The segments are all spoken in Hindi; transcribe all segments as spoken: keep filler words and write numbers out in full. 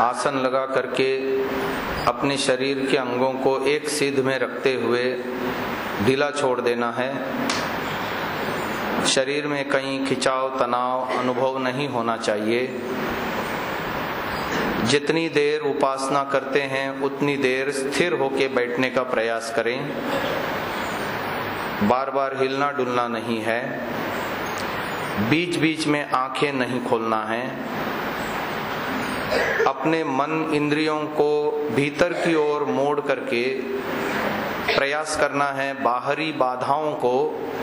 आसन लगा करके अपने शरीर के अंगों को एक सीध में रखते हुए ढीला छोड़ देना है। शरीर में कहीं खिंचाव तनाव अनुभव नहीं होना चाहिए। जितनी देर उपासना करते हैं उतनी देर स्थिर होकर बैठने का प्रयास करें। बार बार हिलना डुलना नहीं है। बीच बीच में आंखें नहीं खोलना है। अपने मन इंद्रियों को भीतर की ओर मोड़ करके प्रयास करना है। बाहरी बाधाओं को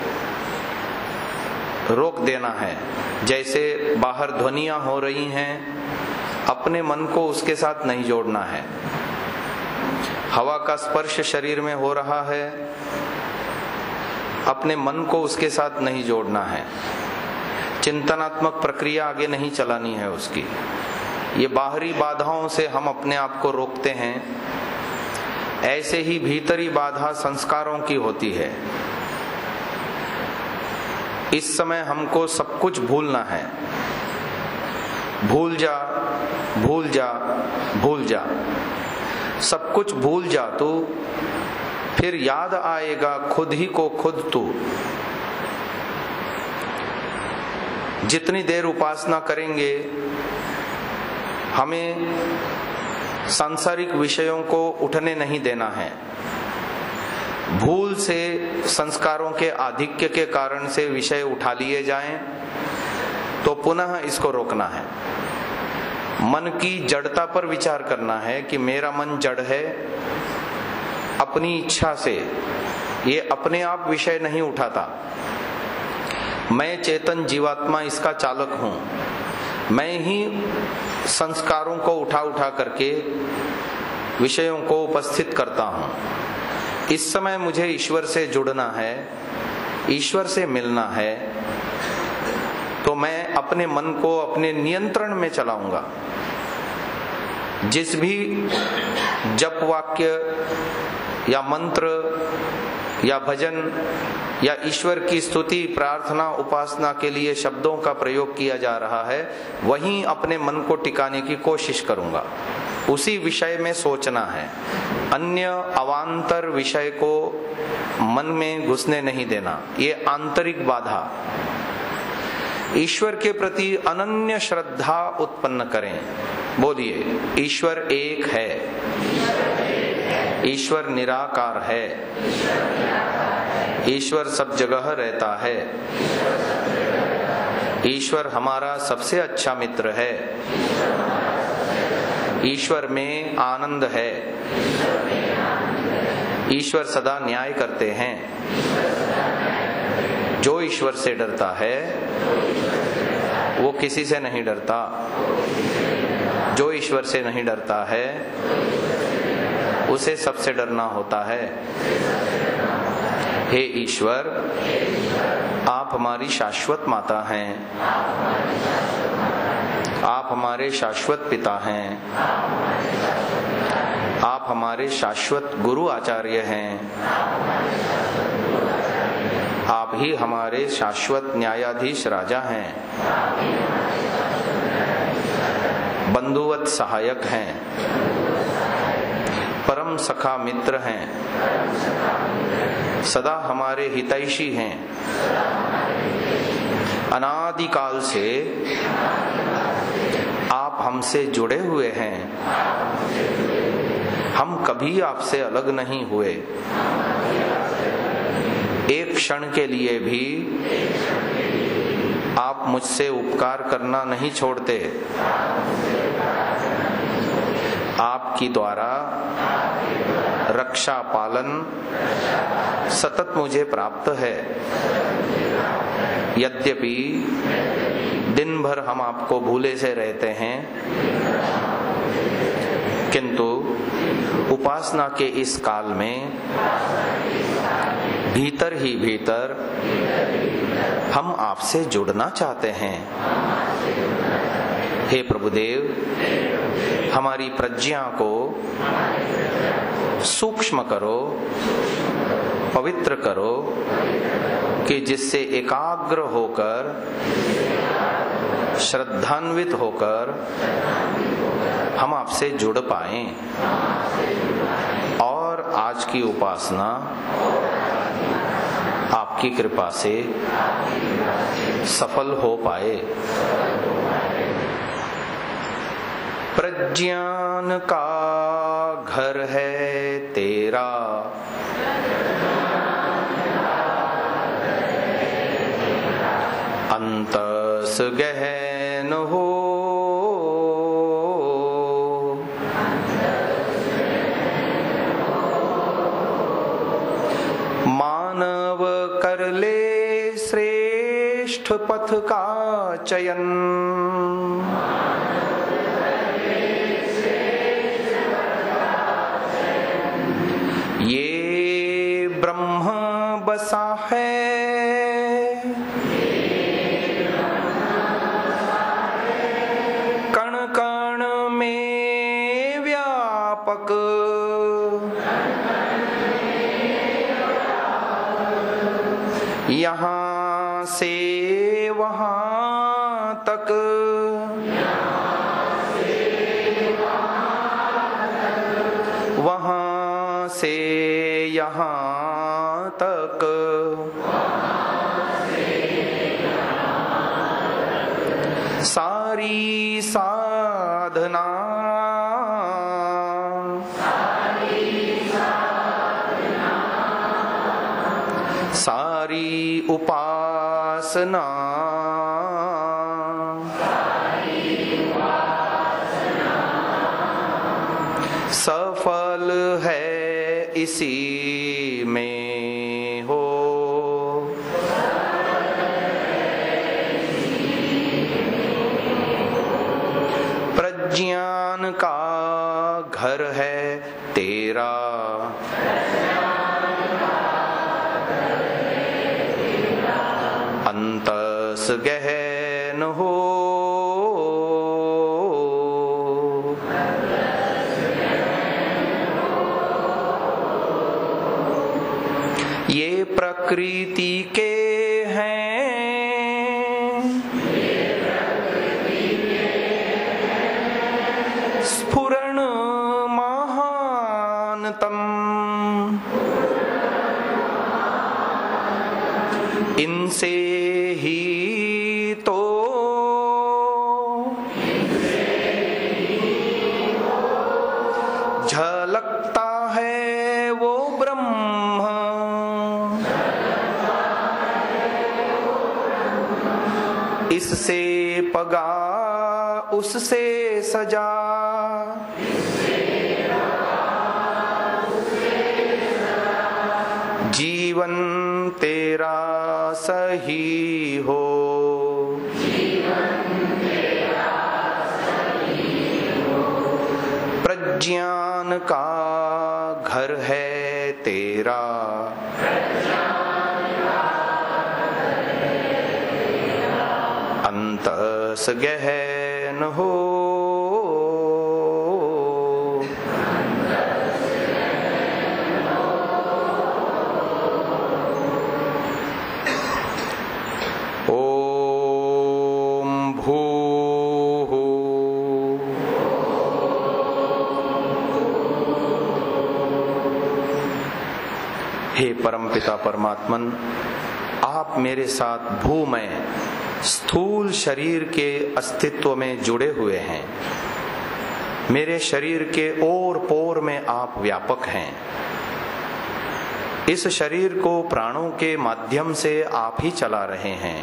रोक देना है। जैसे बाहर ध्वनियां हो रही हैं, अपने मन को उसके साथ नहीं जोड़ना है। हवा का स्पर्श शरीर में हो रहा है, अपने मन को उसके साथ नहीं जोड़ना है। चिंतनात्मक प्रक्रिया आगे नहीं चलानी है उसकी। ये बाहरी बाधाओं से हम अपने आप को रोकते हैं। ऐसे ही भीतरी बाधा संस्कारों की होती है। इस समय हमको सब कुछ भूलना है। भूल जा भूल जा भूल जा, सब कुछ भूल जा तू, फिर याद आएगा खुद ही को खुद तू। जितनी देर उपासना करेंगे हमें सांसारिक विषयों को उठने नहीं देना है। भूल से संस्कारों के आधिक्य के कारण से विषय उठा लिए जाएं तो पुनः इसको रोकना है। मन की जड़ता पर विचार करना है कि मेरा मन जड़ है। अपनी इच्छा से ये अपने आप विषय नहीं उठाता। मैं चेतन जीवात्मा इसका चालक हूं। मैं ही संस्कारों को उठा उठा करके विषयों को उपस्थित करता हूं। इस समय मुझे ईश्वर से जुड़ना है, ईश्वर से मिलना है, तो मैं अपने मन को अपने नियंत्रण में चलाऊंगा। जिस भी जप वाक्य या मंत्र या भजन या ईश्वर की स्तुति प्रार्थना उपासना के लिए शब्दों का प्रयोग किया जा रहा है, वहीं अपने मन को टिकाने की कोशिश करूंगा। उसी विषय में सोचना है। अन्य अवांतर विषय को मन में घुसने नहीं देना। ये आंतरिक बाधा। ईश्वर के प्रति अनन्य श्रद्धा उत्पन्न करें। बोलिए, ईश्वर एक है, ईश्वर निराकार है, ईश्वर सब जगह रहता है, ईश्वर हमारा सबसे अच्छा मित्र है, ईश्वर में आनंद है, ईश्वर सदा न्याय करते हैं। जो ईश्वर से डरता है वो किसी से नहीं डरता। जो ईश्वर से नहीं डरता है उसे सबसे डरना होता है। हे ईश्वर, आप हमारी शाश्वत माता हैं, आप हमारे शाश्वत पिता हैं, आप हमारे शाश्वत गुरु आचार्य हैं, आप ही हमारे शाश्वत न्यायाधीश राजा हैं, बंधुवत सहायक हैं, परम सखा मित्र हैं, सदा हमारे हितैषी हैं। अनादिकाल से आप हमसे जुड़े हुए हैं। हम कभी आपसे अलग नहीं हुए। एक क्षण के लिए भी आप मुझसे उपकार करना नहीं छोड़ते। आपकी द्वारा रक्षा पालन सतत मुझे प्राप्त है। यद्यपि दिन भर हम आपको भूले से रहते हैं, किंतु उपासना के इस काल में भीतर ही भीतर हम आपसे जुड़ना चाहते हैं। हे प्रभुदेव, हमारी प्रज्ञा को सूक्ष्म करो, पवित्र करो, कि जिससे एकाग्र होकर श्रद्धान्वित होकर हम आपसे जुड़ पाएं और आज की उपासना आपकी कृपा से सफल हो पाए। प्रज्ञान का घर है तेरा, अंतस गहन हो, मानव कर ले श्रेष्ठ पथ का चयन, ये ब्रह्म बसा है कण कण में व्यापक, यहाँ से वहाँ तक, वहाँ से यहाँ तक, सारी साधना सारी उपासना सफल है इसी में हो। प्रज्ञान का घर है तेरा, अंतस गहन हो, ये प्रकृति के हैं स्फुरण महानतम, इनसे ही तो झलकता है वो ब्रह्म, इससे पगा उससे सजा, जीवन तेरा सही हो, प्रज्ञान का घर है तेरा, अंतस गहन हो, ओम भूः हे परमपिता परमात्मन, आप मेरे साथ भूमय स्थूल शरीर के अस्तित्व में जुड़े हुए हैं। मेरे शरीर के ओर पोर में आप व्यापक हैं। इस शरीर को प्राणों के माध्यम से आप ही चला रहे हैं।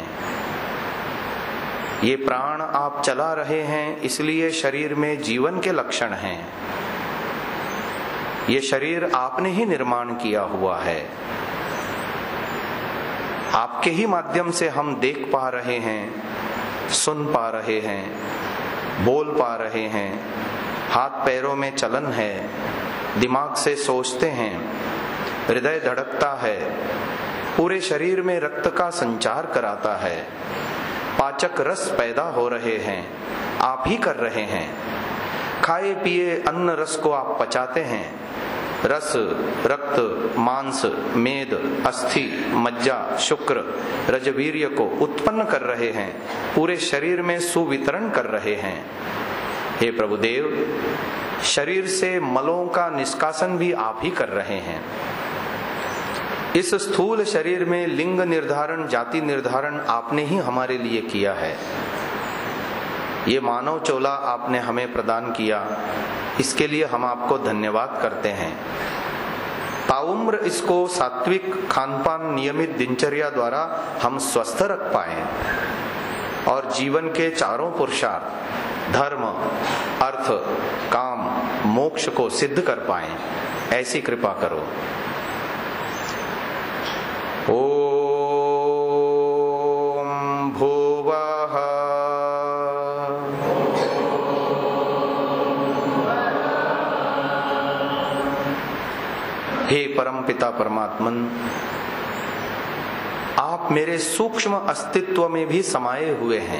ये प्राण आप चला रहे हैं, इसलिए शरीर में जीवन के लक्षण हैं। ये शरीर आपने ही निर्माण किया हुआ है। आपके ही माध्यम से हम देख पा रहे हैं, सुन पा रहे हैं, बोल पा रहे हैं, हाथ पैरों में चलन है, दिमाग से सोचते हैं, हृदय धड़कता है, पूरे शरीर में रक्त का संचार कराता है, पाचक रस पैदा हो रहे हैं, आप ही कर रहे हैं। खाए पिए अन्न रस को आप पचाते हैं, रस, रक्त, मांस, मेद, अस्थि, मज्जा, शुक्र, रजवीर्य को उत्पन्न कर रहे हैं, पूरे शरीर में सुवितरण कर रहे हैं। हे प्रभुदेव, शरीर से मलों का निष्कासन भी आप ही कर रहे हैं। इस स्थूल शरीर में लिंग निर्धारण, जाति निर्धारण आपने ही हमारे लिए किया है। ये मानव चोला आपने हमें प्रदान किया, इसके लिए हम आपको धन्यवाद करते हैं। ताउम्र इसको सात्विक खानपान, नियमित दिनचर्या द्वारा हम स्वस्थ रख पाए और जीवन के चारों पुरुषार्थ धर्म, अर्थ, काम, मोक्ष को सिद्ध कर पाए, ऐसी कृपा करो। ओम भुवः हे परमपिता परमात्मन, आप मेरे सूक्ष्म अस्तित्व में भी समाये हुए हैं।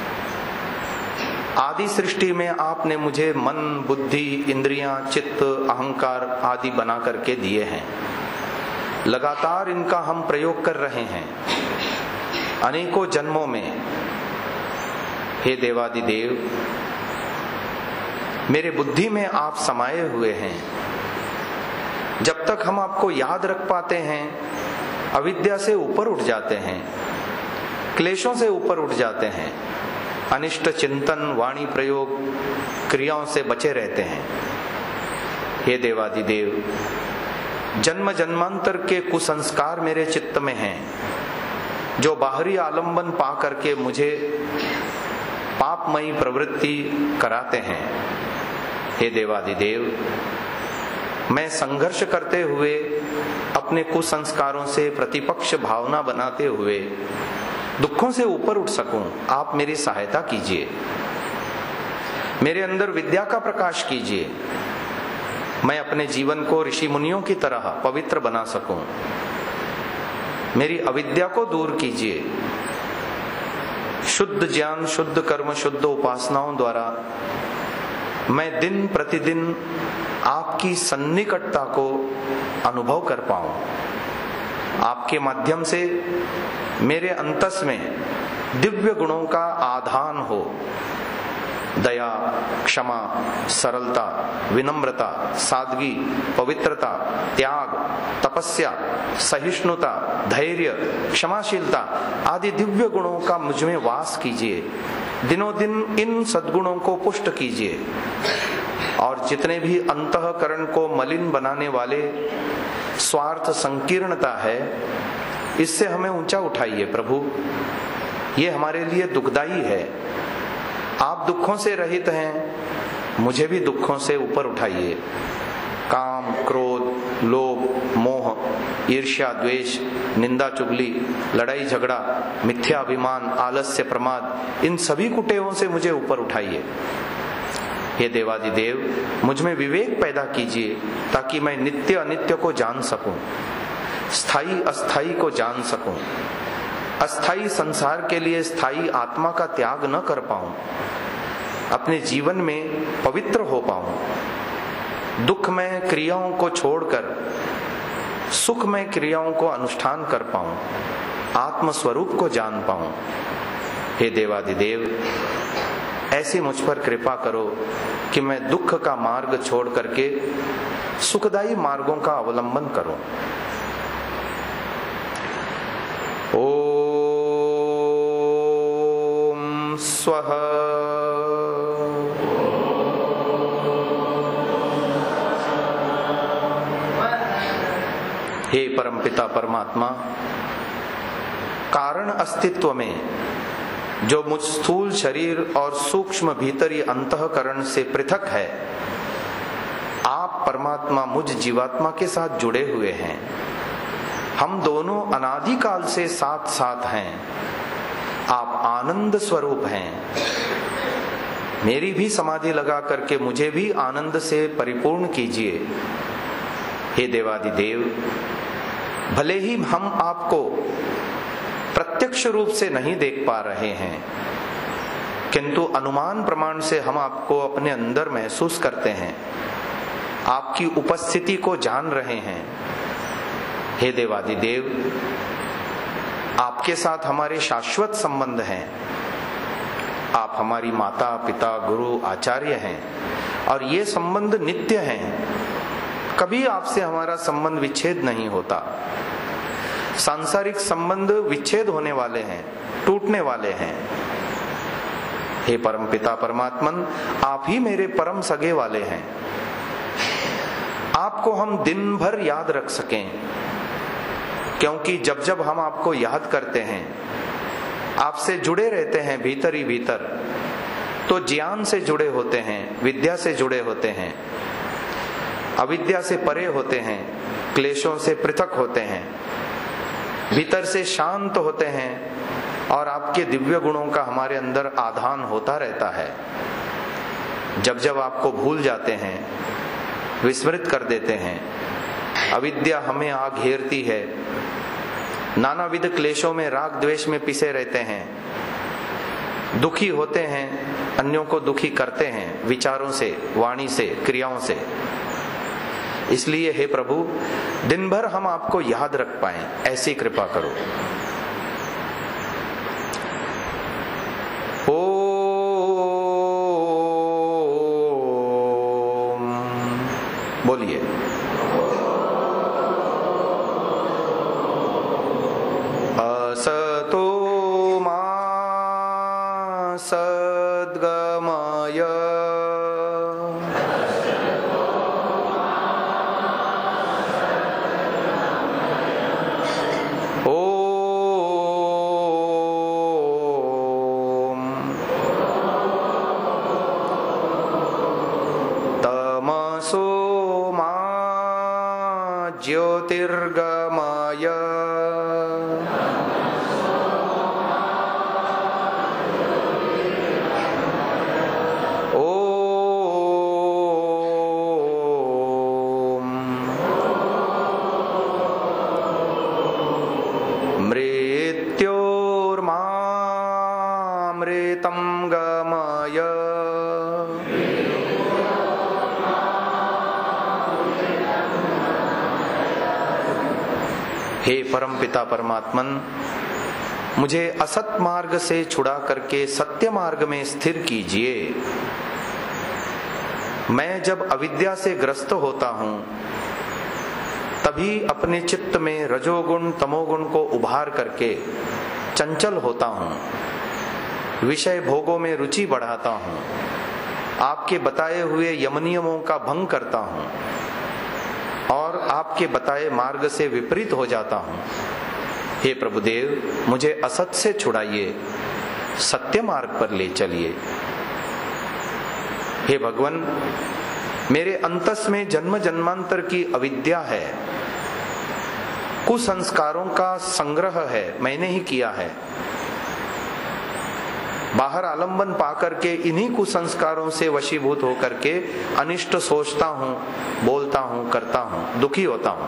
आदि सृष्टि में आपने मुझे मन, बुद्धि, इंद्रियां, चित्त, अहंकार आदि बना करके दिए हैं। लगातार इनका हम प्रयोग कर रहे हैं अनेकों जन्मों में। हे देवादिदेव, मेरे बुद्धि में आप समाये हुए हैं। जब तक हम आपको याद रख पाते हैं, अविद्या से ऊपर उठ जाते हैं, क्लेशों से ऊपर उठ जाते हैं, अनिष्ट चिंतन, वाणी प्रयोग, क्रियाओं से बचे रहते हैं। हे देवादिदेव, जन्म जन्मांतर के कुसंस्कार मेरे चित्त में हैं, जो बाहरी आलंबन पा करके मुझे पापमयी प्रवृत्ति कराते हैं। हे देवादिदेव, मैं संघर्ष करते हुए, अपने कुसंस्कारों से प्रतिपक्ष भावना बनाते हुए दुखों से ऊपर उठ सकूं, आप मेरी सहायता कीजिए। मेरे अंदर विद्या का प्रकाश कीजिए, मैं अपने जीवन को ऋषि मुनियों की तरह पवित्र बना सकूं। मेरी अविद्या को दूर कीजिए। शुद्ध ज्ञान, शुद्ध कर्म, शुद्ध उपासनाओं द्वारा मैं दिन प्रतिदिन आपकी सन्निकटता को अनुभव कर पाऊं। आपके माध्यम से मेरे अंतस में दिव्य गुणों का आधान हो। दया, क्षमा, सरलता, विनम्रता, सादगी, पवित्रता, त्याग, तपस्या, सहिष्णुता, धैर्य, क्षमाशीलता आदि दिव्य गुणों का मुझ में वास कीजिए। दिनों दिन इन सद्गुणों को पुष्ट कीजिए और जितने भी अंतःकरण को मलिन बनाने वाले स्वार्थ संकीर्णता है, इससे हमें ऊंचा उठाइए प्रभु। ये हमारे लिए दुखदाई है। आप दुखों से रहित हैं, मुझे भी दुखों से ऊपर उठाइए। काम, क्रोध, लोभ, मोह, ईर्ष्या, द्वेष, निंदा, चुगली, लड़ाई झगड़ा, मिथ्या अभिमान, आलस्य, प्रमाद, इन सभी कुटेवों से मुझे ऊपर उठाइए। हे देवादिदेव, मुझ में विवेक पैदा कीजिए ताकि मैं नित्य अनित्य को जान सकूं, स्थायी अस्थायी को जान सकूं, अस्थायी संसार के लिए स्थायी आत्मा का त्याग न कर पाऊं, अपने जीवन में पवित्र हो पाऊं, दुखमय क्रियाओं को छोड़कर सुखमय क्रियाओं को अनुष्ठान कर पाऊं, आत्म स्वरूप को जान पाऊं। हे देवादिदेव, ऐसी मुझ पर कृपा करो कि मैं दुख का मार्ग छोड़ करके सुखदायी मार्गों का अवलंबन करूं। ओम स्वः। हे परमपिता परमात्मा, कारण अस्तित्व में जो मुझ स्थूल शरीर और सूक्ष्म भीतरी अंतःकरण से पृथक है, आप परमात्मा मुझ जीवात्मा के साथ जुड़े हुए हैं। हम दोनों अनादिकाल से साथ साथ हैं। आप आनंद स्वरूप हैं। मेरी भी समाधि लगा करके मुझे भी आनंद से परिपूर्ण कीजिए। हे देवादिदेव, भले ही हम आपको प्रत्यक्ष रूप से नहीं देख पा रहे हैं, किंतु अनुमान प्रमाण से हम आपको अपने अंदर महसूस करते हैं। आपकी उपस्थिति को जान रहे हैं। हे देवादिदेव, आपके साथ हमारे शाश्वत संबंध हैं। आप हमारी माता पिता गुरु आचार्य हैं और ये संबंध नित्य हैं। कभी आपसे हमारा संबंध विच्छेद नहीं होता। सांसारिक संबंध विच्छेद होने वाले हैं, टूटने वाले हैं। हे परम पिता परमात्मन, आप ही मेरे परम सगे वाले हैं। आपको हम दिन भर याद रख सकें, क्योंकि जब जब हम आपको याद करते हैं, आपसे जुड़े रहते हैं भीतर ही भीतर, तो ज्ञान से जुड़े होते हैं, विद्या से जुड़े होते हैं, अविद्या से परे होते हैं, क्लेशों से पृथक होते हैं, भीतर से शांत होते हैं और आपके दिव्य गुणों का हमारे अंदर आधान होता रहता है। जब जब आपको भूल जाते हैं, विस्मृत कर देते हैं, अविद्या हमें आ घेरती है, नानाविध क्लेशों में राग द्वेष में पिसे रहते हैं, दुखी होते हैं, अन्यों को दुखी करते हैं विचारों से, वाणी से, क्रियाओं से। इसलिए हे प्रभु, दिन भर हम आपको याद रख पाएं, ऐसी कृपा करो। ओम बोलिए। असतो मा सद्गमय ज्योतिर्गमय ओम मृत्योर्मामृतं गमय हे परम पिता परमात्मन, मुझे असत मार्ग से छुड़ा करके सत्य मार्ग में स्थिर कीजिए। मैं जब अविद्या से ग्रस्त होता हूं, तभी अपने चित्त में रजोगुण तमोगुण को उभार करके चंचल होता हूं, विषय भोगों में रुचि बढ़ाता हूं, आपके बताए हुए यम नियमों का भंग करता हूं और आपके बताए मार्ग से विपरीत हो जाता हूं। हे प्रभुदेव, मुझे असत से छुड़ाइए, सत्य मार्ग पर ले चलिए। हे भगवान, मेरे अंतस में जन्म जन्मांतर की अविद्या है, कुसंस्कारों का संग्रह है, मैंने ही किया है। बाहर आलंबन पाकर के इन्हीं कुसंस्कारों से वशीभूत होकर के अनिष्ट सोचता हूं, बोलता हूं, करता हूं, दुखी होता हूं।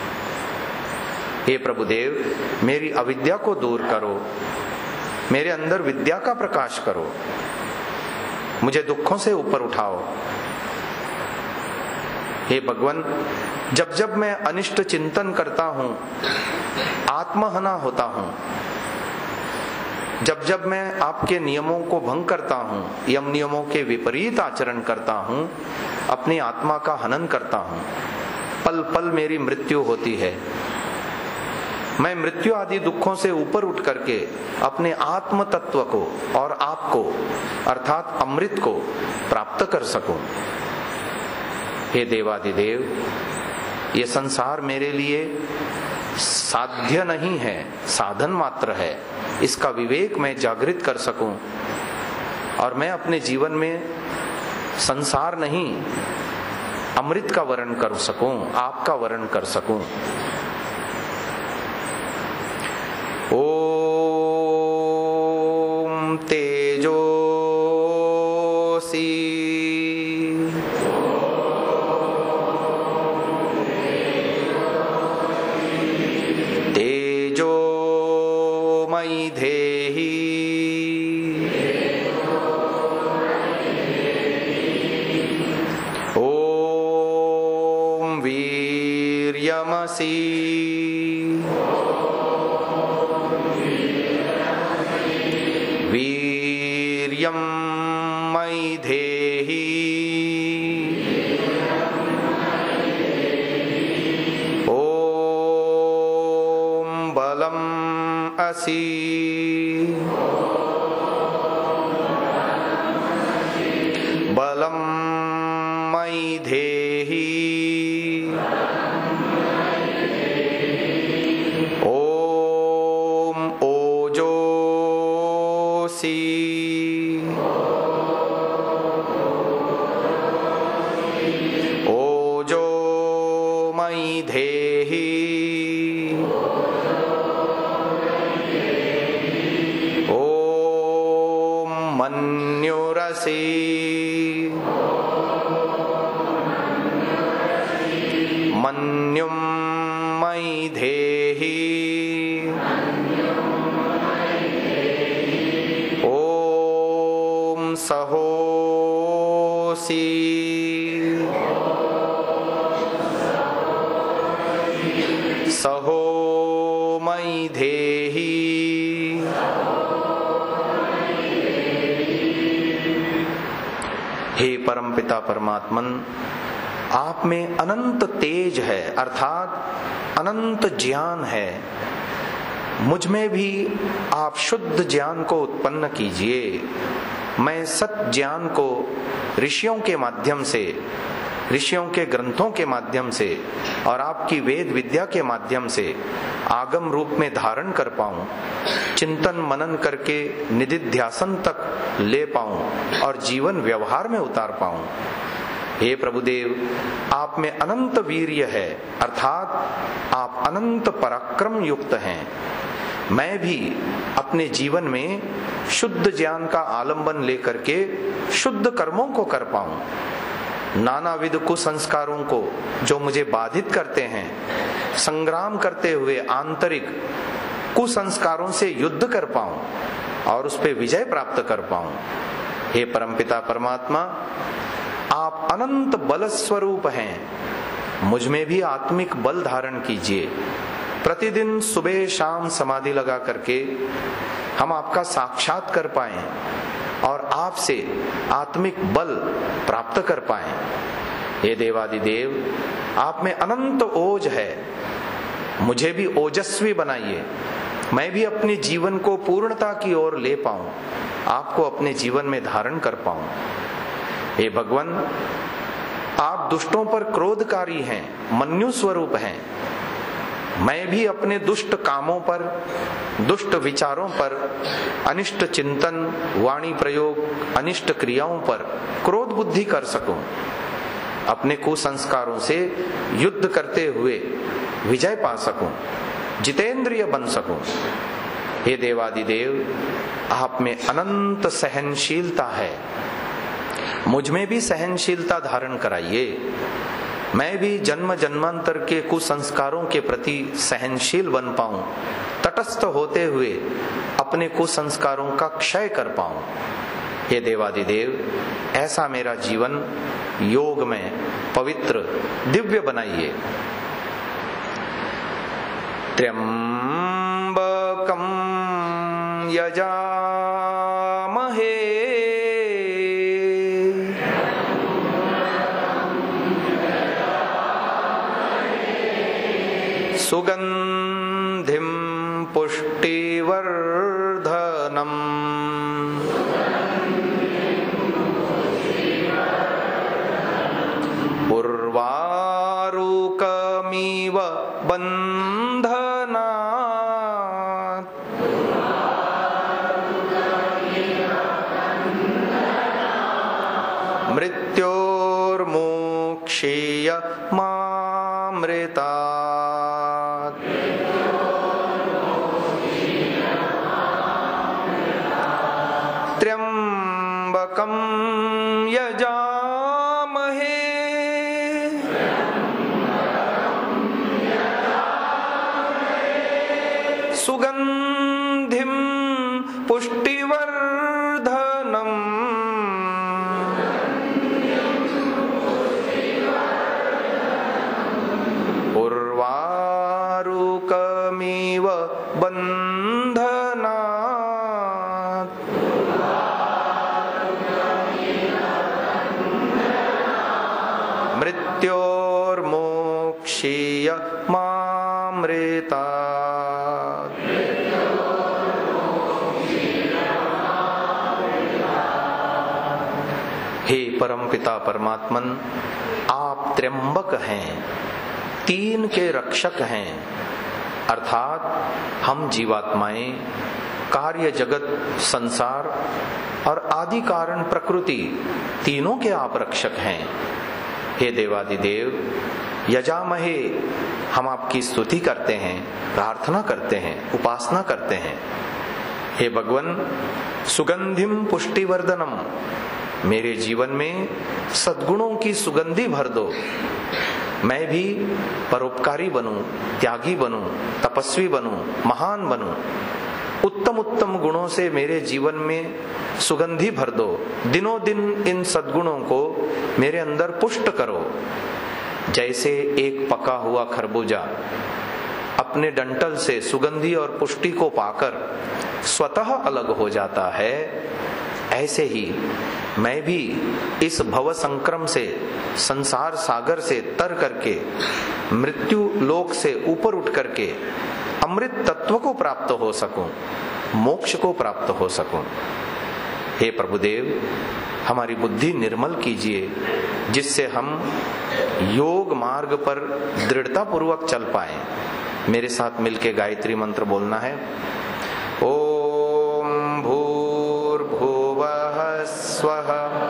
हे प्रभुदेव, मेरी अविद्या को दूर करो, मेरे अंदर विद्या का प्रकाश करो, मुझे दुखों से ऊपर उठाओ। हे भगवान, जब जब मैं अनिष्ट चिंतन करता हूं, आत्महना होता हूं, जब जब मैं आपके नियमों को भंग करता हूं, यम नियमों के विपरीत आचरण करता हूं, अपनी आत्मा का हनन करता हूं, पल पल मेरी मृत्यु होती है। मैं मृत्यु आदि दुखों से ऊपर उठ करके अपने आत्म तत्व को और आपको अर्थात अमृत को प्राप्त कर सकूं। हे देवादिदेव, ये संसार मेरे लिए साध्य नहीं है, साधन मात्र है। इसका विवेक मैं जागृत कर सकूं और मैं अपने जीवन में संसार नहीं, अमृत का वर्ण कर सकूं, आपका वर्ण कर सकूं। ओम तेजोसी तेजोमयि धेहि ओम वीर्यं मयि धेहि ॐ बलम् असि बलं मयि धेहि ॐ ओजोसि ओजो मयि धेहि ॐ मन्युरसि मन्युं मयि धेहि ॐ सहोसि सहो मयि धेहि हे परमपिता परमात्मन, आप में अनंत तेज है, अर्थात अनंत ज्ञान है। मुझ में भी आप शुद्ध ज्ञान को उत्पन्न कीजिए। मैं सत ज्ञान को ऋषियों के माध्यम से, ऋषियों के ग्रंथों के माध्यम से और आपकी वेद विद्या के माध्यम से आगम रूप में धारण कर पाऊं, चिंतन मनन करके निधिध्यासन तक ले पाऊं और जीवन व्यवहार में उतार पाऊं। हे प्रभुदेव, आप में अनंत वीर्य है, अर्थात आप अनंत पराक्रम युक्त हैं। मैं भी अपने जीवन में शुद्ध ज्ञान का आलंबन लेकर के शुद्ध कर्मों को कर पाऊं, नानाविध कुसंस्कारों को जो मुझे बाधित करते हैं, संग्राम करते हुए आंतरिक कुसंस्कारों से युद्ध कर पाऊं और उस पे विजय प्राप्त कर पाऊं। हे परमपिता परमात्मा, आप अनंत बल स्वरूप हैं। मुझ में भी आत्मिक बल धारण कीजिए। प्रतिदिन सुबह शाम समाधि लगा करके हम आपका साक्षात कर पाएं और आपसे आत्मिक बल प्राप्त कर पाएं। हे देवादिदेव, आप में अनंत ओज है, मुझे भी ओजस्वी बनाइए। मैं भी अपने जीवन को पूर्णता की ओर ले पाऊं, आपको अपने जीवन में धारण कर पाऊं। हे भगवान, आप दुष्टों पर क्रोधकारी हैं, मन्यु स्वरूप हैं। मैं भी अपने दुष्ट कामों पर, दुष्ट विचारों पर, अनिष्ट चिंतन, वाणी प्रयोग, अनिष्ट क्रियाओं पर क्रोध बुद्धि कर सकूं, अपने कुसंस्कारों से युद्ध करते हुए विजय पा सकूं, जितेंद्रिय बन सकूं। हे देवादिदेव, आप में अनंत सहनशीलता है, मुझ में भी सहनशीलता धारण कराइए। मैं भी जन्म जन्मांतर के कुसंस्कारों के प्रति सहनशील बन पाऊं, तटस्थ होते हुए अपने कुसंस्कारों का क्षय कर पाऊं। हे देवादिदेव, ऐसा मेरा जीवन योग में पवित्र दिव्य बनाइए। त्र्यंबकं यजामहे सुगंधिं पुष्टिवर्धनम् उर्वारुकमिव बन्धनात् मृत्योर्मोक्षीय मामृतात्। त्र्यंबकं यजामहे सुगंधिं पुष्टिवर्धनम् उर्वारुकमिव बंधनात्। मृत्योर्मोक्षीय मामृतात्। हे परमपिता परमात्मन, आप त्र्यंबक हैं, तीन के रक्षक हैं, अर्थात हम जीवात्माएं, कार्य जगत संसार और आदि कारण प्रकृति तीनों के आप रक्षक हैं। हे देवादिदेव, यजामहे, हम आपकी स्तुति करते हैं, प्रार्थना करते हैं, उपासना करते हैं। हे भगवन, सुगंधिम पुष्टिवर्धनम, मेरे जीवन में सद्गुणों की सुगंधि भर दो। मैं भी परोपकारी बनूं, त्यागी बनूं, तपस्वी बनूं, महान बनूं। उत्तम उत्तम गुणों से मेरे जीवन में सुगंधि भर दो। दिनों दिन इन सद्गुणों को मेरे अंदर पुष्ट करो। जैसे एक पका हुआ खरबूजा अपने डंठल से सुगंधि और पुष्टि को पाकर स्वतः अलग हो जाता है, ऐसे ही मैं भी इस भव संक्रम से, संसार सागर से तर करके, मृत्यु लोक से ऊपर उठ करके अमृत तत्व को प्राप्त हो सकूं, मोक्ष को प्राप्त हो सकूं। हे प्रभुदेव, हमारी बुद्धि निर्मल कीजिए, जिससे हम योग मार्ग पर दृढ़ता पूर्वक चल पाए। मेरे साथ मिलके गायत्री मंत्र बोलना है। ओम भूर्भुवः स्वः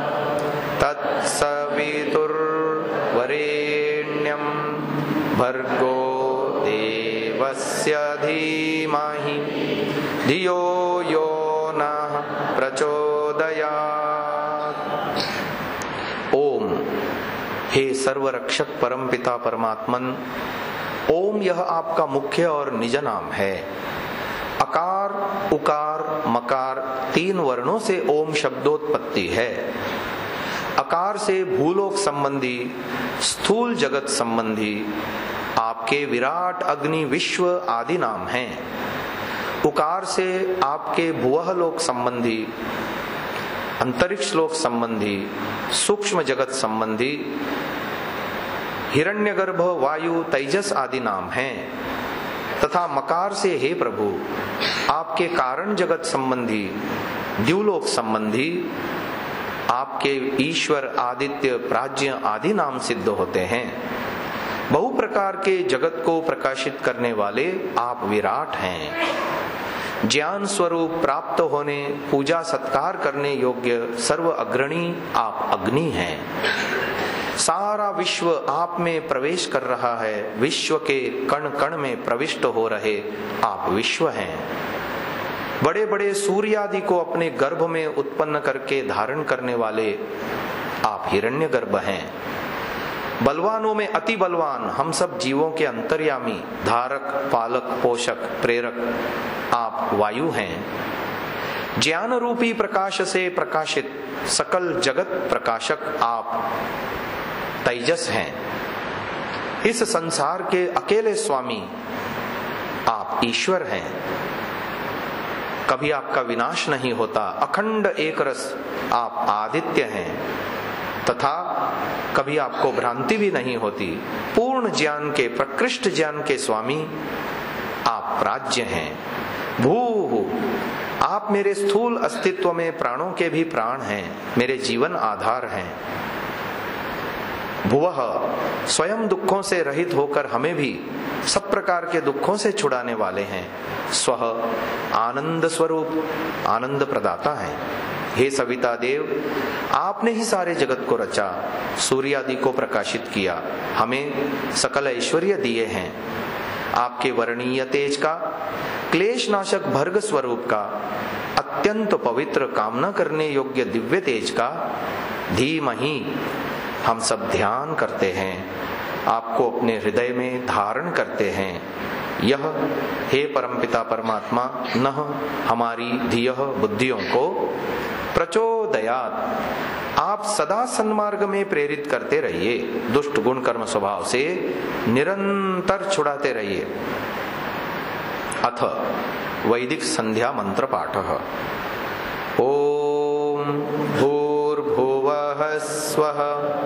तत्सवितुर्वरेण्यं भर्गो देवस्य धीमहि धियो यो नः प्रचोदयात्। ओम, हे सर्वरक्षक परमपिता परमात्मन, ओम यह आपका मुख्य और निज नाम है। अकार, उकार, मकार तीन वर्णों से ओम शब्दोत्पत्ति है। अकार से भूलोक संबंधी, स्थूल जगत संबंधी आपके विराट, अग्नि, विश्व आदि नाम हैं। उकार से आपके भुवः लोक संबंधी, अंतरिक्ष लोक संबंधी, सूक्ष्म जगत संबंधी, हिरण्यगर्भ, वायु, तेजस आदि नाम हैं। तथा मकार से हे प्रभु, आपके कारण जगत संबंधी, द्युलोक संबंधी, आपके ईश्वर, आदित्य, प्राज्ञ आदि नाम सिद्ध होते हैं। बहु प्रकार के जगत को प्रकाशित करने वाले आप विराट हैं। ज्ञान स्वरूप प्राप्त होने, पूजा सत्कार करने योग्य सर्व अग्रणी आप अग्नि हैं। सारा विश्व आप में प्रवेश कर रहा है। विश्व के कण कण में प्रविष्ट हो रहे आप विश्व हैं। बड़े बड़े सूर्य आदि को अपने गर्भ में उत्पन्न करके धारण करने वाले आप हिरण्यगर्भ हैं। बलवानों में अति बलवान, हम सब जीवों के अंतर्यामी, धारक, पालक, पोषक, प्रेरक आप वायु हैं। ज्ञान रूपी प्रकाश से प्रकाशित सकल जगत प्रकाशक आप तेजस हैं। इस संसार के अकेले स्वामी आप ईश्वर हैं। कभी आपका विनाश नहीं होता। अखंड एक रस आप आदित्य हैं तथा कभी आपको भ्रांति भी नहीं होती। पूर्ण ज्ञान के, प्रकृष्ट ज्ञान के स्वामी आप प्राज्ञ हैं। भू, आप मेरे स्थूल अस्तित्व में प्राणों के भी प्राण हैं, मेरे जीवन आधार हैं। भुवः, स्वयं दुखों से रहित होकर हमें भी सब प्रकार के दुखों से छुड़ाने वाले हैं। स्वः, आनंद स्वरूप, आनंद प्रदाता है। हे सविता देव, आपने ही सारे जगत को रचा, सूर्य आदि को प्रकाशित किया, हमें सकल ऐश्वर्य दिए हैं। आपके वर्णीय तेज का, क्लेश नाशक भर्ग स्वरूप का, अत्यंत पवित्र, कामना करने योग्य दिव्य तेज का धीमहि हम सब ध्यान करते हैं, आपको अपने हृदय में धारण करते हैं। यह हे परमपिता परमात्मा नह हमारी धियः बुद्धियों को प्रचोदयात्, आप सदा सन्मार्ग में प्रेरित करते रहिए। दुष्ट गुण कर्म स्वभाव से निरंतर छुड़ाते रहिए। अथ वैदिक संध्या मंत्र पाठ। ओम भूर्भुवः स्वः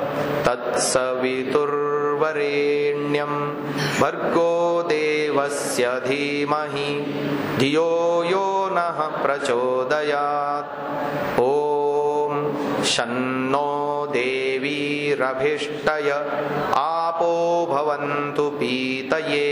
तत्सवितुर्वरेण्यं भर्गो देवस्य धीमहि धियो यो नः प्रचोदयात्। ओम शन्नो देवीरभिष्टय आपो भवन्तु पीतये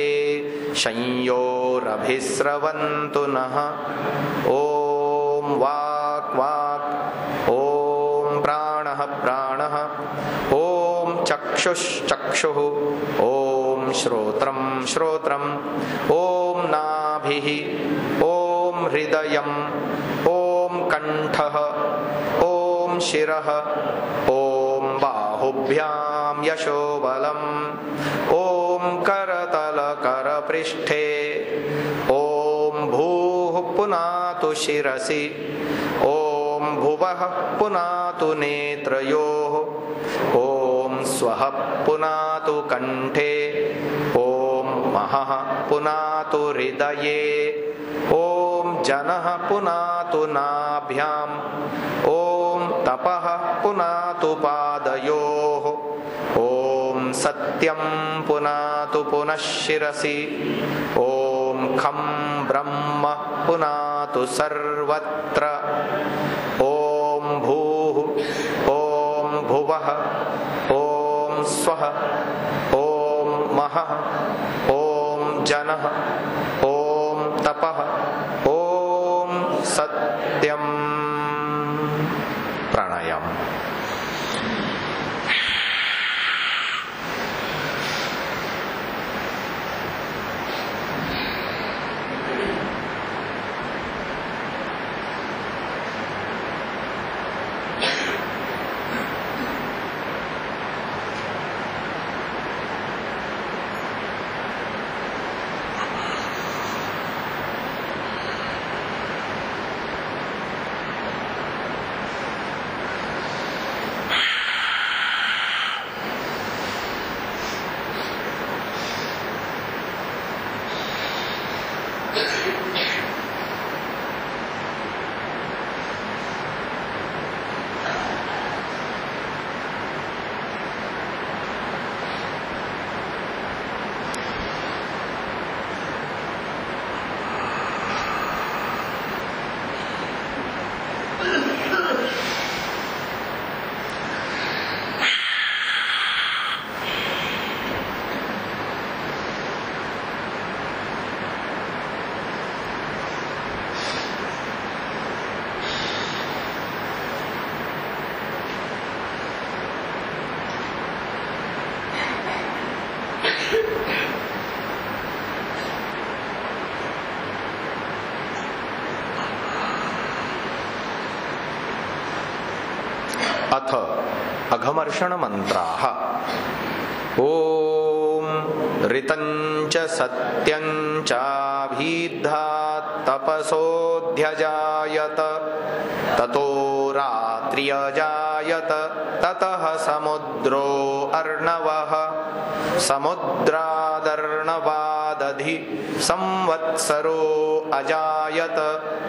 संयोरभिस्रवन्तु नः। ओम वाक् वाक् ओम प्राणः प्राणः ओम चक्षुश्चक्षुः ओम श्रोत्रं श्रोत्रम् ओम नाभिः ओम हृदयम् ओम कण्ठः ओम शिरः ओम बाहुभ्यां यशोबलम् ओम करतल करपृष्ठे ओम भूः पुनातु शिरसि ओम भुवः पुनातु नेत्रयोः ओम स्वः पुनातु कण्ठे ओम महः पुनातु हृदये ओम जनः पुनातु नाभ्याम् ओम तपः पुनातु पादयोः ओम सत्यं पुनातु पुनः शिरसि ओम खं ब्रह्म पुनातु सर्वत्र ओम भूः ओम भुवः ओम स्वः ओम महः ओम जनः ओम तपः ओम सत्यं। प्राणायाम। अथ अघमर्षण मंत्राः। ओम ऋतञ्च सत्यञ्च अभिद्धात् तपसोऽध्यजायत ततो रात्र्यजायत ततः समुद्रो अर्णवः समुद्रादर्णवादधि संवत्सरो अजायत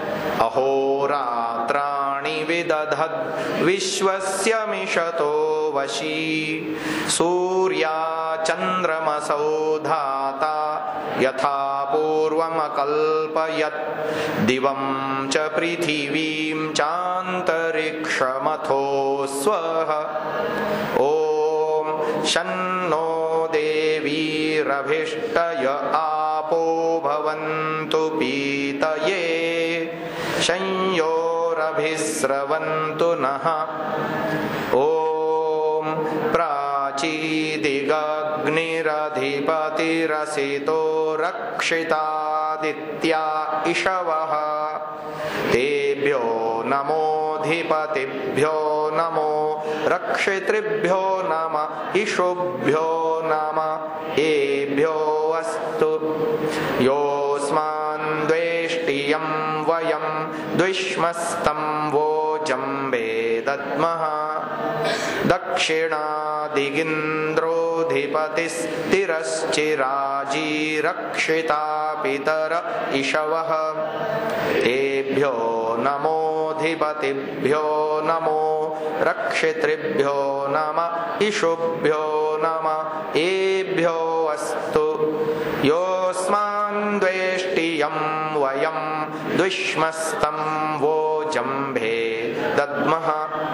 अहोरात्राणि विदधद् विश्वस्य मिषतो वशी सूर्या चन्द्रमसौ धाता यथा पूर्वमकल्पयत् दिवं च पृथिवीं चान्तरिक्षमथो स्वः। ओम शन्नो देवीरभिष्टय आपो भवन्तु पीतये संयोरभिस्रवन्तु नः। ओम प्राचीदिगग्निरधिपतिरसितो रक्षितादित्या इषवः तेभ्यो नमोऽधिपतिभ्यो नमो रक्षितृभ्यो नमः इषुभ्यो नमः एभ्यो अस्तु। योऽस्मान् द्वेष्टियं वयं द्विष्मस्तं वो जम्बे दद्मः दक्षिणादिगिन्द्रोऽधिपतिस्तिरश्चिराजीरक्षिता पितर इषवः तेभ्यो नमोऽधिपतिभ्यो नमो रक्षितृभ्यो नम इषुभ्यो नम एभ्यो अस्तु योऽस्मान् द्वेष्टियं वयं द्विष्मस्तं वो जम्भे दद्मः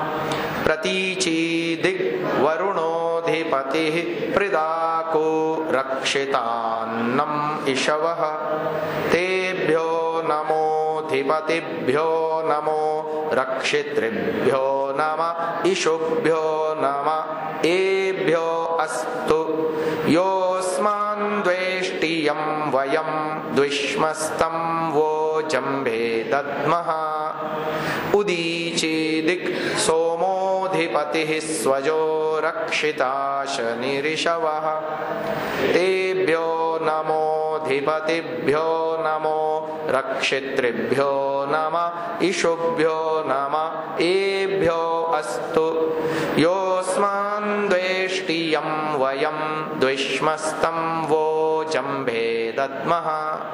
प्रतीचीदिग्वरुणोऽधिपतिः प्रिदाको रक्षितान्नम् इषवः तेभ्यो नमोऽधिपतिभ्यो नमो रक्षितृभ्यो नम इषुभ्यो नम एभ्यो अस्तु योऽस्मान् द्वेष्टियं वयं द्विष्मस्तं वो जम्भे दद्मः उदीचीदिक् सोमोऽधिपतिः स्वजो रक्षिता शनिरिषवः तेभ्यो नमोऽधिपतिभ्यो नमो रक्षितृभ्यो नम इषुभ्यो नम एभ्यो अस्तु योऽस्मान् द्वेष्टियं वयं द्विष्मस्तं वो जम्भे दद्मः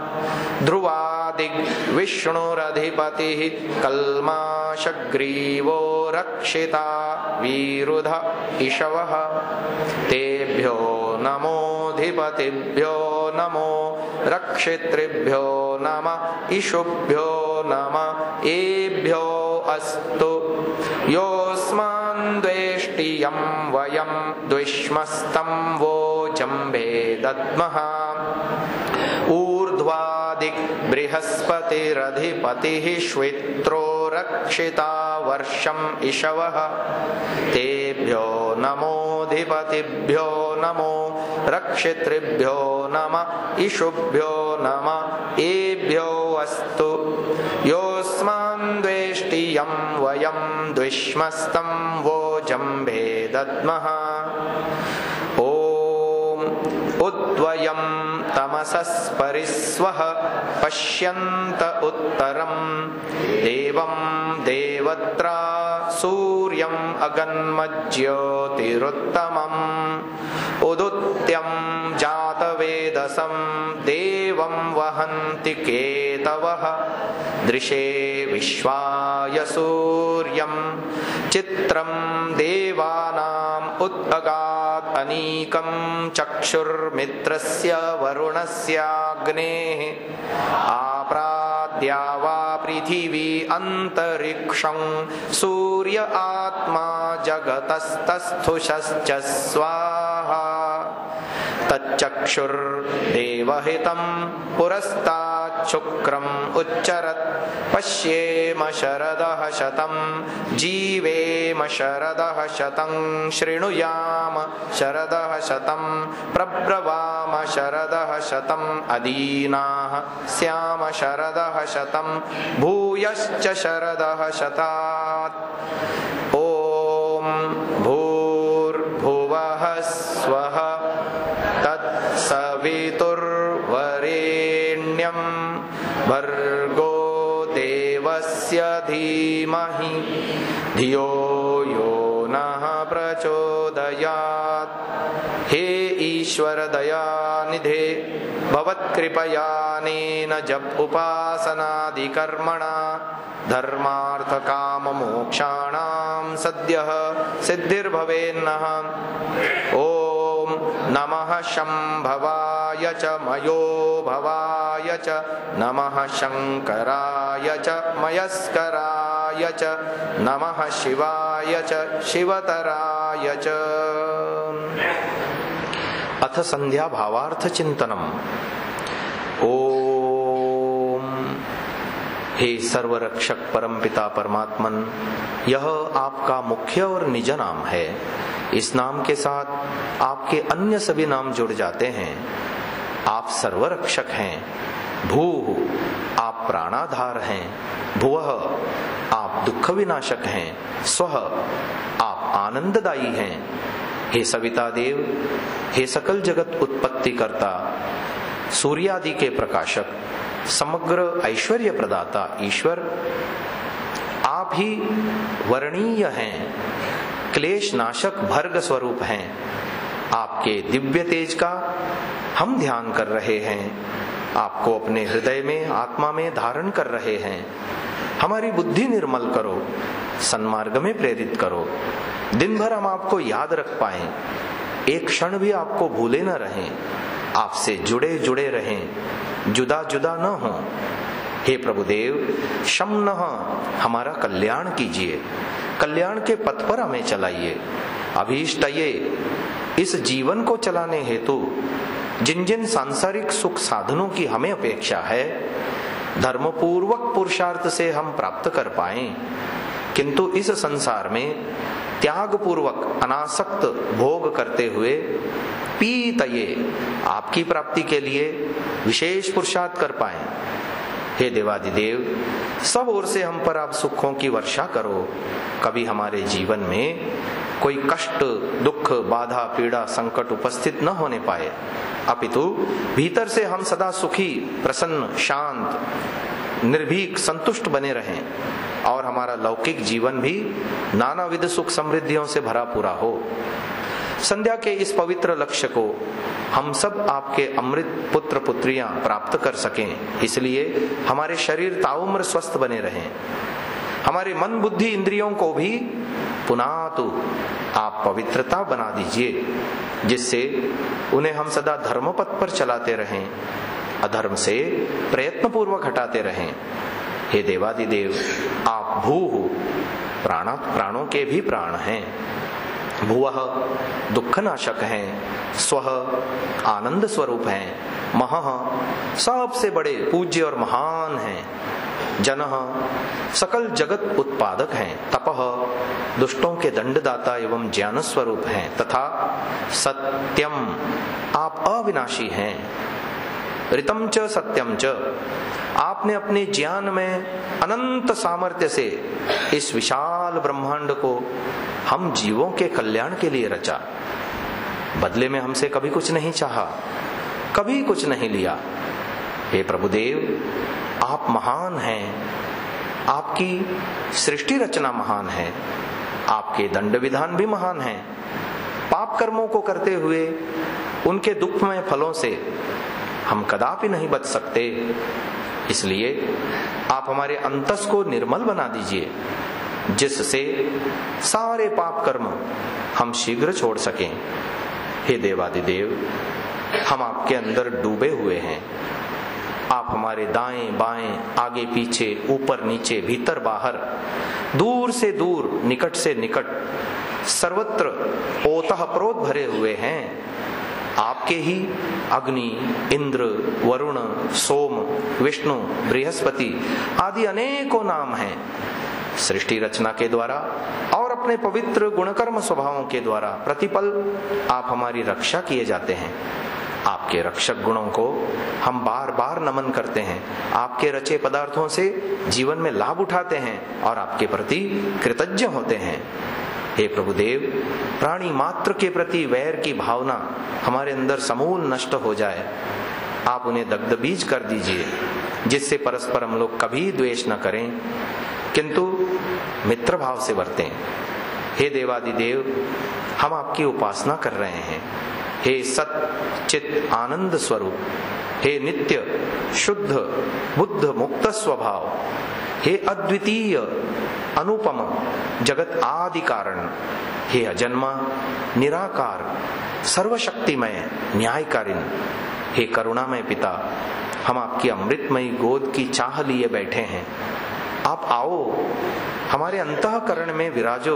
ध्रुवादिग्विष्णुरधिपतिः कल्माशग्रीवो रक्षिता वीरुध इषवः तेभ्यो नमोऽधिपतिभ्यो नमो रक्षितृभ्यो नम इषुभ्यो नम एभ्यो अस्तु योऽस्मान् द्वेष्टियं वयं द्विष्मस्तं वो जम्भे दद्मः ऊर्ध्वादिक् बृहस्पतिरधिपतिः श्वित्रो रक्षिता वर्षम् इषवः तेभ्यो नमोऽधिपतिभ्यो नमो रक्षितृभ्यो नम इषुभ्यो नम एभ्यो अस्तु योऽस्मान् द्वेष्टियं वयं द्विष्मस्तं वो जम्भे दद्मः ॐ उद्वयं तमसस्परिस्वः पश्यन्त उत्तरं देवं देवत्रा सूर्यम् अगन्मज्योतिरुत्तमम् उदुत्यं जातवेदसं देवं वहन्ति केतवः दृशे विश्वाय सूर्यं चित्रं देवानाम् उद्भगात् अनीकं चक्षुर्मित्रस्य वरुणस्याग्नेः आप्राद्या वा पृथिवी अन्तरिक्षं सूर्य आत्मा जगतस्तस्थुषश्च स्वाहा तच्चक्षुर्देवहितं पुरस्ताच्छुक्रम् उच्चरत् पश्येम शरदः शतं जीवेम शरदः शतं शृणुयाम शरदः शतं प्रब्रवाम शरदः शतम् अदीनाः स्याम शरदः शतं भूयश्च शरदः शतात् ॐ भूर्भुवः स्वः तत्सवितुर्वरेण्यं भर्गो देवस्य धीमहि धियो यो नः प्रचोदयात्। हे ईश्वर दयानिधे भवत्कृपयानेन जप उपासनादिकर्मणा धर्मार्थकाममोक्षाणां सद्यः सिद्धिर्भवेन्नः। ॐ नमः शम्भवाय च मयो भवाय च नमः शङ्कराय च मयस्कराय च नमः शिवाय च शिवतराय च। अथ संध्या भावार्थ चिंतनम। ओम। हे सर्वरक्षक परमपिता परमात्मन, यह आपका मुख्य और निज नाम है। इस नाम के साथ आपके अन्य सभी नाम जुड़ जाते हैं। आप सर्वरक्षक हैं। भू आप प्राणाधार हैं। भुवः आप दुख विनाशक हैं। स्वः आप आनंददायी हैं। हे सविता देव, हे सकल जगत उत्पत्ति करता, सूर्यादि के प्रकाशक, समग्र ऐश्वर्य प्रदाता ईश्वर, आप आप ही वर्णीय हैं, क्लेश नाशक भर्ग स्वरूप हैं। आपके दिव्य तेज का हम ध्यान कर रहे हैं, आपको अपने हृदय में, आत्मा में धारण कर रहे हैं। हमारी बुद्धि निर्मल करो, सन्मार्ग में प्रेरित करो। दिन भर हम आपको याद रख पाएं, एक क्षण भी आपको भूले न रहें, आपसे जुड़े जुड़े रहें, जुदा जुदा न हो। हे प्रभुदेव, शमनः हमारा कल्याण कीजिए, कल्याण के पथ पर हमें चलाइए। अभीष्टये इस जीवन को चलाने हेतु जिन जिन सांसारिक सुख साधनों की हमें अपेक्षा है, धर्मपूर्वक पुरुषार्थ से हम प्राप्त कर पाएं, किंतु इस संसार में त्याग पूर्वक अनासक्त भोग करते हुए पीतये आपकी प्राप्ति के लिए विशेष पुरुषार्थ कर पाएं। हे देवादिदेव, सब ओर से हम पर आप सुखों की वर्षा करो। कभी हमारे जीवन में कोई कष्ट, दुख, बाधा, पीड़ा, संकट उपस्थित न होने पाए, अपितु भीतर से हम सदा सुखी, प्रसन्न, शांत, निर्भीक, संतुष्ट बने रहें और हमारा लौकिक जीवन भी नानाविध सुख समृद्धियों से भरा पूरा हो। संध्या के इस पवित्र लक्ष्य को हम सब आपके अमृत पुत्र पुत्रियां प्राप्त कर सकें, इसलिए हमारे शरीर ताउम्र स्वस्थ बने रहें। हमारे मन, बुद्धि, इंद्रियों को भी पुनातु आप पवित्रता बना दीजिए, जिससे उन्हें हम सदा धर्म पथ पर चलाते रहें, अधर्म से प्रयत्न पूर्वक हटाते रहें। हे देवादिदेव, आप भूः प्राणा प्राणों के भी प्राण हैं, भुवः दुखनाशक हैं, स्वः आनंद स्वरूप हैं, महः सबसे बड़े पूज्य और महान हैं, जनः सकल जगत उत्पादक हैं, तपः दुष्टों के दंडदाता एवं ज्ञान स्वरूप हैं, तथा सत्यम आप अविनाशी हैं, ऋतम च सत्यम च आपने अपने ज्ञान में अनंत सामर्थ्य से इस विशाल ब्रह्मांड को हम जीवों के कल्याण के लिए रचा। बदले में हमसे कभी कुछ नहीं चाहा, कभी कुछ नहीं लिया। हे प्रभुदेव, आप महान हैं, आपकी सृष्टि रचना महान है, आपके दंड विधान भी महान हैं। पाप कर्मों को करते हुए उनके दुखमय फलों से हम कदापि नहीं बच सकते, इसलिए आप हमारे अंतस को निर्मल बना दीजिए, जिससे सारे पाप कर्म हम शीघ्र छोड़ सकें। हे देवादिदेव, हम आपके अंदर डूबे हुए हैं। आप हमारे दाएं बाएं, आगे पीछे, ऊपर नीचे, भीतर बाहर, दूर से दूर, निकट से निकट, सर्वत्र ओतप्रोत भरे हुए हैं। आपके ही अग्नि, इंद्र, वरुण, सोम, विष्णु, बृहस्पति आदि अनेकों नाम हैं। सृष्टि रचना के द्वारा और अपने पवित्र गुणकर्म स्वभावों के द्वारा प्रतिपल आप हमारी रक्षा किए जाते हैं। आपके रक्षक गुणों को हम बार बार नमन करते हैं, आपके रचे पदार्थों से जीवन में लाभ उठाते हैं और आपके प्रति कृतज्ञ होते हैं। हे प्रभुदेव, प्राणी मात्र के प्रति वैर की भावना हमारे अंदर समूल नष्ट हो जाए। आप उन्हें दग्ध बीज कर दीजिए, जिससे परस्पर हम लोग कभी द्वेष न करें, किंतु मित्र भाव से बरतें। हे देवादिदेव, हम आपकी उपासना कर रहे हैं। हे सत चित आनंद स्वरूप, हे नित्य शुद्ध बुद्ध मुक्त स्वभाव, हे अद्वितीय अनुपम जगत आदि कारण, हे अजन्मा निराकार सर्वशक्तिमय न्यायकारिण, हे करुणामय पिता, हम आपकी अमृतमयी गोद की चाह लिए बैठे हैं। आप आओ, हमारे अंतःकरण में विराजो,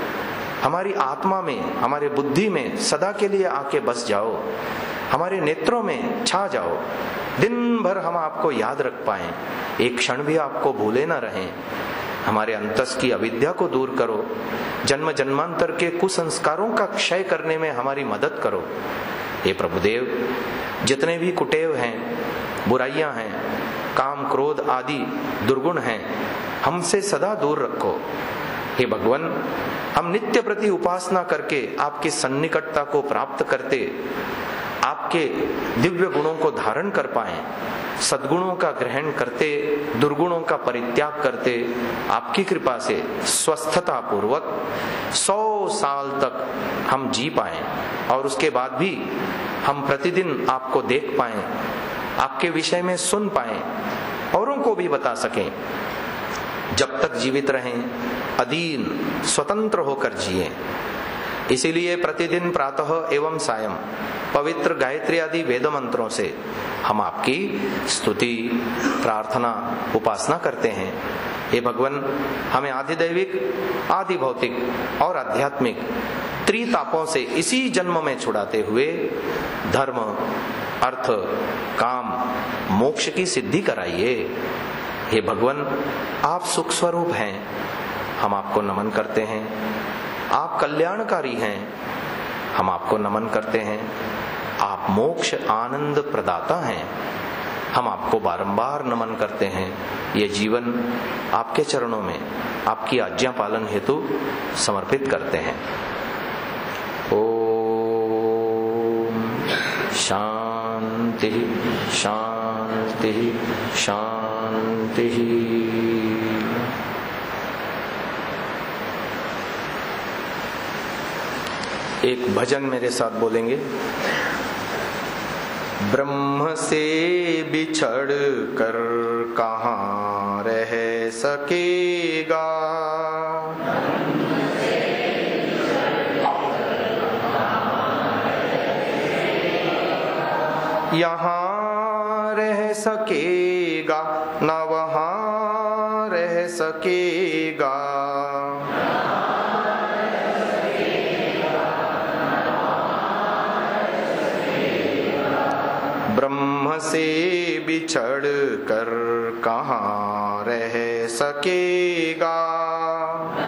हमारी आत्मा में, हमारे बुद्धि में सदा के लिए आके बस जाओ, हमारे नेत्रों में छा जाओ। दिन भर हम आपको याद रख पाएं, एक क्षण भी आपको भूले न रहें। हमारे अंतस की अविद्या को दूर करो, जन्म जन्मांतर के कुसंस्कारों का क्षय करने में हमारी मदद करो। हे प्रभुदेव, जितने भी कुटेव हैं, बुराइयां हैं, काम क्रोध आदि दुर्गुण हैं, हमसे सदा दूर रखो। हे भगवान, हम नित्य प्रति उपासना करके आपकी सन्निकटता को प्राप्त करते, आपके दिव्य गुणों को धारण कर पाएं, सद्गुणों का ग्रहण करते, दुर्गुणों का परित्याग करते, आपकी कृपा से स्वस्थता पूर्वक सौ साल तक हम जी पाए और उसके बाद भी हम प्रतिदिन आपको देख पाए, आपके विषय में सुन पाए, औरों को भी बता सकें। जब तक जीवित रहें अधीन स्वतंत्र होकर जिए। इसीलिए प्रतिदिन प्रातः एवं सायं पवित्र गायत्री आदि वेद मंत्रों से हम आपकी स्तुति, प्रार्थना, उपासना करते हैं। हे भगवान, हमें आधिदैविक, आदि भौतिक और आध्यात्मिक त्रितापों से इसी जन्म में छुड़ाते हुए धर्म, अर्थ, काम, मोक्ष की सिद्धि कराइए। हे भगवान, आप सुख स्वरूप हैं, हम आपको नमन करते हैं। आप कल्याणकारी हैं, हम आपको नमन करते हैं। आप मोक्ष आनंद प्रदाता हैं, हम आपको बारंबार नमन करते हैं। ये जीवन आपके चरणों में आपकी आज्ञा पालन हेतु समर्पित करते हैं। ओम शांति शांति शांति। एक भजन मेरे साथ बोलेंगे। ब्रह्म से बिछड़ कर कहाँ रह सकेगा, यहाँ रह सकेगा न वहाँ रह सकेगा। ब्रह्म से बिछड़ कर कहाँ रह सकेगा।